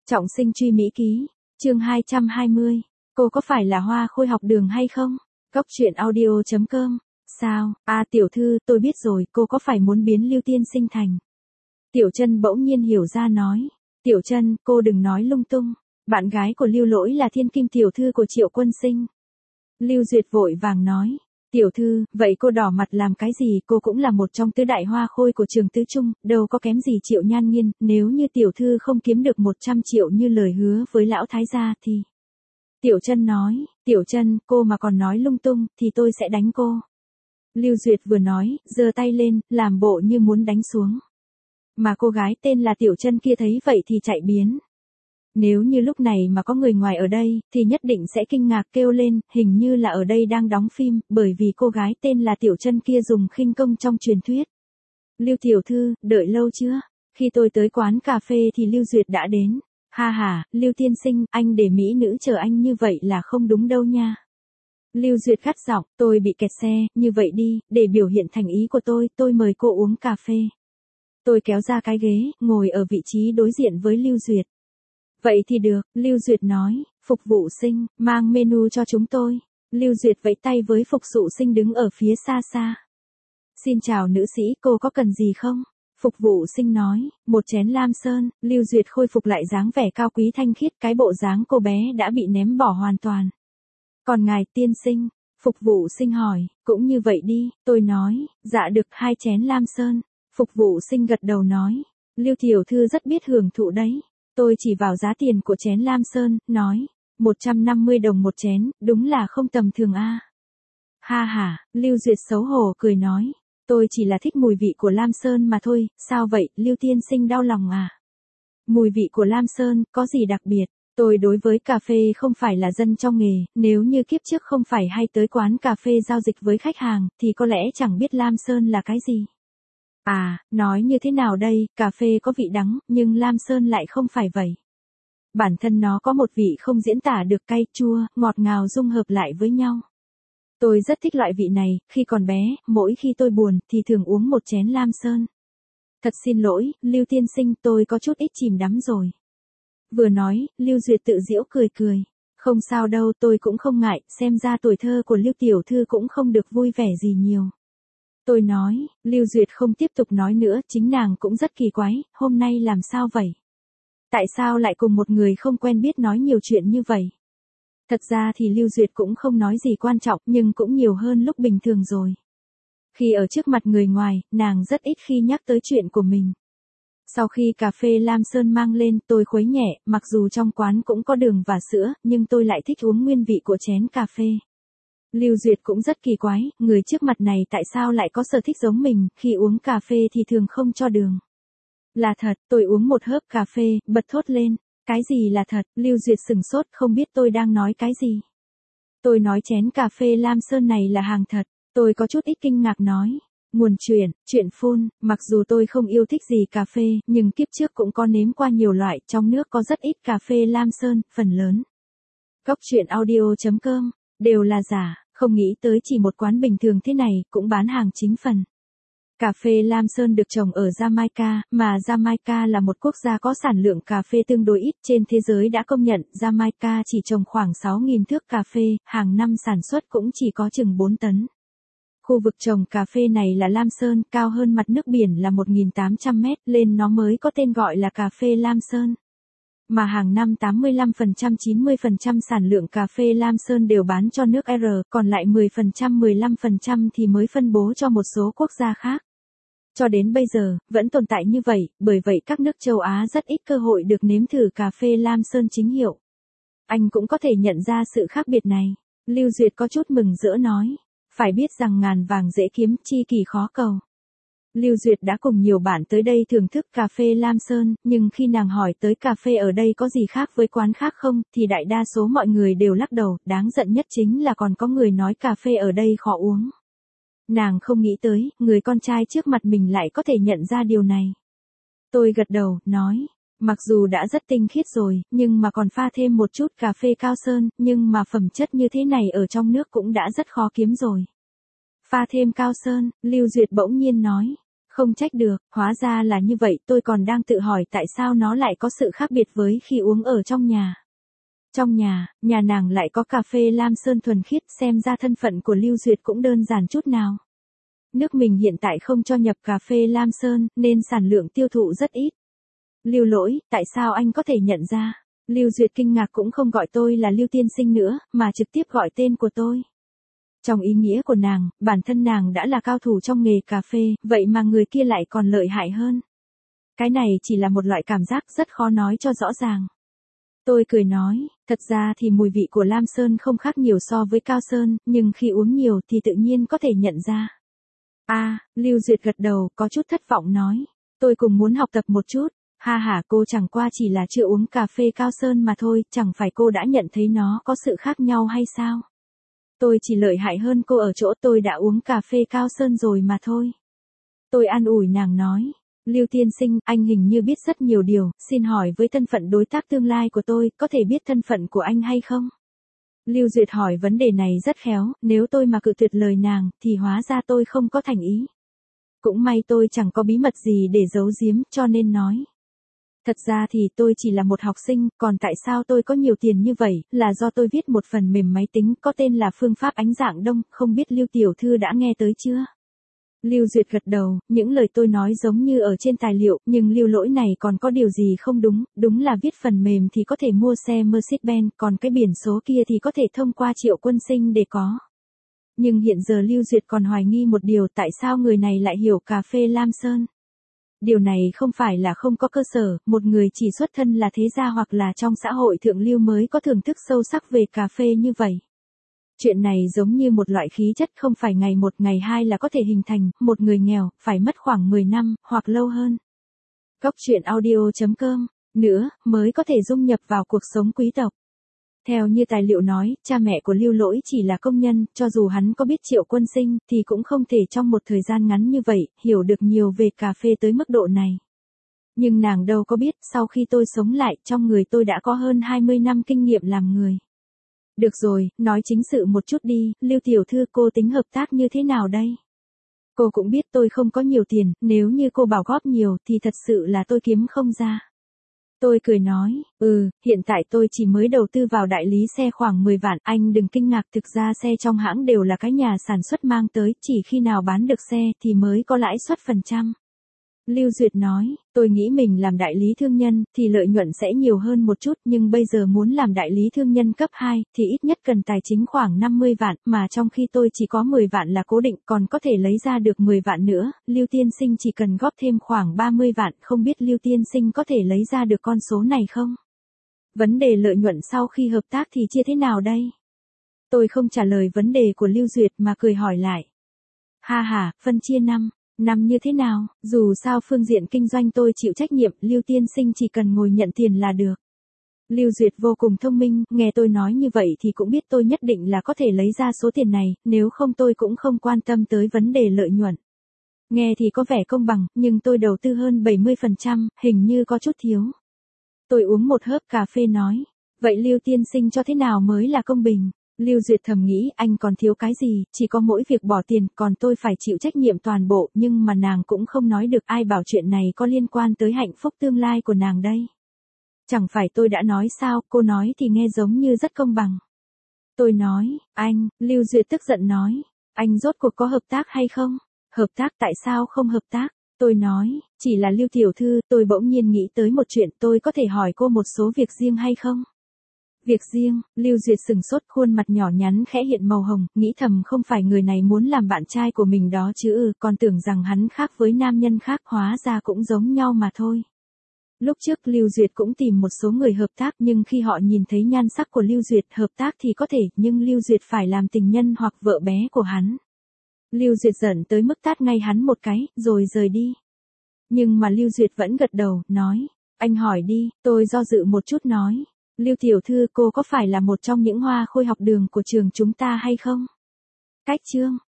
Trọng sinh truy Mỹ ký, chương 220, cô có phải là Hoa Khôi học đường hay không? Góc truyện audio.com, sao, tiểu thư, tôi biết rồi, cô có phải muốn biến Lưu Tiên Sinh thành? Tiểu Chân bỗng nhiên hiểu ra nói, Tiểu Chân, cô đừng nói lung tung, bạn gái của Lưu Lỗi là thiên kim tiểu thư của Triệu Quân Sinh. Lưu Duyệt vội vàng nói, tiểu thư, vậy cô đỏ mặt làm cái gì, cô cũng là một trong tứ đại Hoa Khôi của trường tứ trung, đâu có kém gì Triệu Nhan Nghiên, nếu như tiểu thư không kiếm được 100 triệu như lời hứa với lão thái gia thì... Tiểu Chân nói, Tiểu Chân, cô mà còn nói lung tung, thì tôi sẽ đánh cô. Lưu Duyệt vừa nói, giơ tay lên, làm bộ như muốn đánh xuống. Mà cô gái tên là Tiểu Chân kia thấy vậy thì chạy biến. Nếu như lúc này mà có người ngoài ở đây, thì nhất định sẽ kinh ngạc kêu lên, hình như là ở đây đang đóng phim, bởi vì cô gái tên là Tiểu Chân kia dùng khinh công trong truyền thuyết. Lưu tiểu thư, đợi lâu chưa? Khi tôi tới quán cà phê thì Lưu Duyệt đã đến. Ha ha, Lưu tiên sinh, anh để mỹ nữ chờ anh như vậy là không đúng đâu nha. Lưu Duyệt gắt giọng, tôi bị kẹt xe, như vậy đi, để biểu hiện thành ý của tôi mời cô uống cà phê. Tôi kéo ra cái ghế, ngồi ở vị trí đối diện với Lưu Duyệt. Vậy thì được, Lưu Duyệt nói, phục vụ sinh, mang menu cho chúng tôi. Lưu Duyệt vẫy tay với phục vụ sinh đứng ở phía xa xa. Xin chào nữ sĩ, cô có cần gì không? Phục vụ sinh nói, một chén lam sơn. Lưu Duyệt khôi phục lại dáng vẻ cao quý thanh khiết, cái bộ dáng cô bé đã bị ném bỏ hoàn toàn. Còn ngài tiên sinh? Phục vụ sinh hỏi, cũng như vậy đi, tôi nói, dạ được 2 chén lam sơn. Phục vụ sinh gật đầu nói, Lưu tiểu thư rất biết hưởng thụ đấy. Tôi chỉ vào giá tiền của chén lam sơn, nói, 150 đồng một chén, đúng là không tầm thường a. Ha ha, Lưu Duyệt xấu hổ cười nói, tôi chỉ là thích mùi vị của lam sơn mà thôi, sao vậy, Lưu tiên sinh đau lòng à? Mùi vị của lam sơn, có gì đặc biệt? Tôi đối với cà phê không phải là dân trong nghề, nếu như kiếp trước không phải hay tới quán cà phê giao dịch với khách hàng, thì có lẽ chẳng biết lam sơn là cái gì. Nói như thế nào đây, cà phê có vị đắng, nhưng lam sơn lại không phải vậy. Bản thân nó có một vị không diễn tả được cay, chua, ngọt ngào dung hợp lại với nhau. Tôi rất thích loại vị này, khi còn bé, mỗi khi tôi buồn, thì thường uống một chén lam sơn. Thật xin lỗi, Lưu tiên sinh, tôi có chút ít chìm đắm rồi. Vừa nói, Lưu Duyệt tự giễu cười cười. Không sao đâu, tôi cũng không ngại, xem ra tuổi thơ của Lưu tiểu thư cũng không được vui vẻ gì nhiều. Tôi nói, Lưu Duyệt không tiếp tục nói nữa, chính nàng cũng rất kỳ quái, hôm nay làm sao vậy? Tại sao lại cùng một người không quen biết nói nhiều chuyện như vậy? Thật ra thì Lưu Duyệt cũng không nói gì quan trọng, nhưng cũng nhiều hơn lúc bình thường rồi. Khi ở trước mặt người ngoài, nàng rất ít khi nhắc tới chuyện của mình. Sau khi cà phê lam sơn mang lên, tôi khuấy nhẹ, mặc dù trong quán cũng có đường và sữa, nhưng tôi lại thích uống nguyên vị của chén cà phê. Lưu Duyệt cũng rất kỳ quái, người trước mặt này tại sao lại có sở thích giống mình, khi uống cà phê thì thường không cho đường. Là thật, tôi uống một hớp cà phê, bật thốt lên. Cái gì là thật? Lưu Duyệt sừng sốt, không biết tôi đang nói cái gì. Tôi nói chén cà phê lam sơn này là hàng thật. Tôi có chút ít kinh ngạc nói. Nguồn chuyện phun, mặc dù tôi không yêu thích gì cà phê, nhưng kiếp trước cũng có nếm qua nhiều loại, trong nước có rất ít cà phê lam sơn, phần lớn. Góc truyện audio.com, đều là giả, không nghĩ tới chỉ một quán bình thường thế này, cũng bán hàng chính phần. Cà phê lam sơn được trồng ở Jamaica, mà Jamaica là một quốc gia có sản lượng cà phê tương đối ít, trên thế giới đã công nhận, Jamaica chỉ trồng khoảng 6.000 thước cà phê, hàng năm sản xuất cũng chỉ có chừng 4 tấn. Khu vực trồng cà phê này là lam sơn, cao hơn mặt nước biển là 1.800 mét, lên nó mới có tên gọi là cà phê lam sơn. Mà hàng năm 85%-90% sản lượng cà phê lam sơn đều bán cho nước R, còn lại 10%-15% thì mới phân bố cho một số quốc gia khác. Cho đến bây giờ, vẫn tồn tại như vậy, bởi vậy các nước châu Á rất ít cơ hội được nếm thử cà phê lam sơn chính hiệu. Anh cũng có thể nhận ra sự khác biệt này. Lưu Duyệt có chút mừng rỡ nói. Phải biết rằng ngàn vàng dễ kiếm, chi kỳ khó cầu. Lưu Duyệt đã cùng nhiều bạn tới đây thưởng thức cà phê lam sơn, nhưng khi nàng hỏi tới cà phê ở đây có gì khác với quán khác không, thì đại đa số mọi người đều lắc đầu, đáng giận nhất chính là còn có người nói cà phê ở đây khó uống. Nàng không nghĩ tới, người con trai trước mặt mình lại có thể nhận ra điều này. Tôi gật đầu, nói, mặc dù đã rất tinh khiết rồi, nhưng mà còn pha thêm một chút cà phê cao sơn, nhưng mà phẩm chất như thế này ở trong nước cũng đã rất khó kiếm rồi. Pha thêm cao sơn, Lưu Duyệt bỗng nhiên nói. Không trách được, hóa ra là như vậy, tôi còn đang tự hỏi tại sao nó lại có sự khác biệt với khi uống ở trong nhà. Trong nhà nàng lại có cà phê Lam Sơn thuần khiết, xem ra thân phận của Lưu Duyệt cũng đơn giản chút nào. Nước mình hiện tại không cho nhập cà phê Lam Sơn, nên sản lượng tiêu thụ rất ít. Lưu Lỗi, tại sao anh có thể nhận ra? Lưu Duyệt kinh ngạc, cũng không gọi tôi là Lưu tiên sinh nữa, mà trực tiếp gọi tên của tôi. Trong ý nghĩa của nàng, bản thân nàng đã là cao thủ trong nghề cà phê, vậy mà người kia lại còn lợi hại hơn. Cái này chỉ là một loại cảm giác rất khó nói cho rõ ràng. Tôi cười nói, thật ra thì mùi vị của Lam Sơn không khác nhiều so với Cao Sơn, nhưng khi uống nhiều thì tự nhiên có thể nhận ra. Lưu Duyệt gật đầu, có chút thất vọng nói. Tôi cũng muốn học tập một chút. Ha ha, cô chẳng qua chỉ là chưa uống cà phê Cao Sơn mà thôi, chẳng phải cô đã nhận thấy nó có sự khác nhau hay sao? Tôi chỉ lợi hại hơn cô ở chỗ tôi đã uống cà phê Cao Sơn rồi mà thôi. Tôi an ủi nàng nói. Lưu tiên sinh, anh hình như biết rất nhiều điều, xin hỏi với thân phận đối tác tương lai của tôi, có thể biết thân phận của anh hay không? Lưu Duyệt hỏi vấn đề này rất khéo, nếu tôi mà cự tuyệt lời nàng, thì hóa ra tôi không có thành ý. Cũng may tôi chẳng có bí mật gì để giấu giếm, cho nên nói. Thật ra thì tôi chỉ là một học sinh, còn tại sao tôi có nhiều tiền như vậy, là do tôi viết một phần mềm máy tính có tên là phương pháp ánh dạng đông, không biết Lưu tiểu thư đã nghe tới chưa? Lưu Duyệt gật đầu, những lời tôi nói giống như ở trên tài liệu, nhưng Lưu Lỗi này còn có điều gì không đúng, đúng là viết phần mềm thì có thể mua xe Mercedes-Benz, còn cái biển số kia thì có thể thông qua Triệu Quân Sinh để có. Nhưng hiện giờ Lưu Duyệt còn hoài nghi một điều, tại sao người này lại hiểu cà phê Lam Sơn. Điều này không phải là không có cơ sở, một người chỉ xuất thân là thế gia hoặc là trong xã hội thượng lưu mới có thưởng thức sâu sắc về cà phê như vậy. Chuyện này giống như một loại khí chất, không phải ngày một ngày hai là có thể hình thành, một người nghèo, phải mất khoảng 10 năm, hoặc lâu hơn. Góc truyện audio.com, nữa, mới có thể dung nhập vào cuộc sống quý tộc. Theo như tài liệu nói, cha mẹ của Lưu Lỗi chỉ là công nhân, cho dù hắn có biết Triệu Quân Sinh, thì cũng không thể trong một thời gian ngắn như vậy, hiểu được nhiều về cà phê tới mức độ này. Nhưng nàng đâu có biết, sau khi tôi sống lại, trong người tôi đã có hơn 20 năm kinh nghiệm làm người. Được rồi, nói chính sự một chút đi, Lưu tiểu thư, cô tính hợp tác như thế nào đây? Cô cũng biết tôi không có nhiều tiền, nếu như cô bảo góp nhiều thì thật sự là tôi kiếm không ra. Tôi cười nói, hiện tại tôi chỉ mới đầu tư vào đại lý xe khoảng 10 vạn, anh đừng kinh ngạc, thực ra xe trong hãng đều là cái nhà sản xuất mang tới, chỉ khi nào bán được xe thì mới có lãi suất phần trăm. Lưu Duyệt nói, tôi nghĩ mình làm đại lý thương nhân, thì lợi nhuận sẽ nhiều hơn một chút, nhưng bây giờ muốn làm đại lý thương nhân cấp 2, thì ít nhất cần tài chính khoảng 50 vạn, mà trong khi tôi chỉ có 10 vạn là cố định, còn có thể lấy ra được 10 vạn nữa, Lưu tiên sinh chỉ cần góp thêm khoảng 30 vạn, không biết Lưu tiên sinh có thể lấy ra được con số này không? Vấn đề lợi nhuận sau khi hợp tác thì chia thế nào đây? Tôi không trả lời vấn đề của Lưu Duyệt mà cười hỏi lại. Ha ha, phân chia năm như thế nào, dù sao phương diện kinh doanh tôi chịu trách nhiệm, Lưu tiên sinh chỉ cần ngồi nhận tiền là được. Lưu Duyệt vô cùng thông minh, nghe tôi nói như vậy thì cũng biết tôi nhất định là có thể lấy ra số tiền này, nếu không tôi cũng không quan tâm tới vấn đề lợi nhuận. Nghe thì có vẻ công bằng, nhưng tôi đầu tư hơn 70%, hình như có chút thiếu. Tôi uống một hớp cà phê nói, vậy Lưu tiên sinh cho thế nào mới là công bình? Lưu Duyệt thầm nghĩ, anh còn thiếu cái gì, chỉ có mỗi việc bỏ tiền, còn tôi phải chịu trách nhiệm toàn bộ, nhưng mà nàng cũng không nói được, ai bảo chuyện này có liên quan tới hạnh phúc tương lai của nàng đây. Chẳng phải tôi đã nói sao, cô nói thì nghe giống như rất công bằng. Tôi nói, anh, Lưu Duyệt tức giận nói, anh rốt cuộc có hợp tác hay không? Hợp tác, tại sao không hợp tác? Tôi nói, chỉ là Lưu tiểu thư, tôi bỗng nhiên nghĩ tới một chuyện, tôi có thể hỏi cô một số việc riêng hay không? Việc riêng, Lưu Duyệt sừng sốt, khuôn mặt nhỏ nhắn khẽ hiện màu hồng, nghĩ thầm không phải người này muốn làm bạn trai của mình đó chứ, còn tưởng rằng hắn khác với nam nhân khác, hóa ra cũng giống nhau mà thôi. Lúc trước Lưu Duyệt cũng tìm một số người hợp tác, nhưng khi họ nhìn thấy nhan sắc của Lưu Duyệt, hợp tác thì có thể, nhưng Lưu Duyệt phải làm tình nhân hoặc vợ bé của hắn. Lưu Duyệt giận tới mức tát ngay hắn một cái, rồi rời đi. Nhưng mà Lưu Duyệt vẫn gật đầu, nói, anh hỏi đi, tôi do dự một chút nói. Lưu tiểu thư, cô có phải là một trong những hoa khôi học đường của trường chúng ta hay không? Cách chương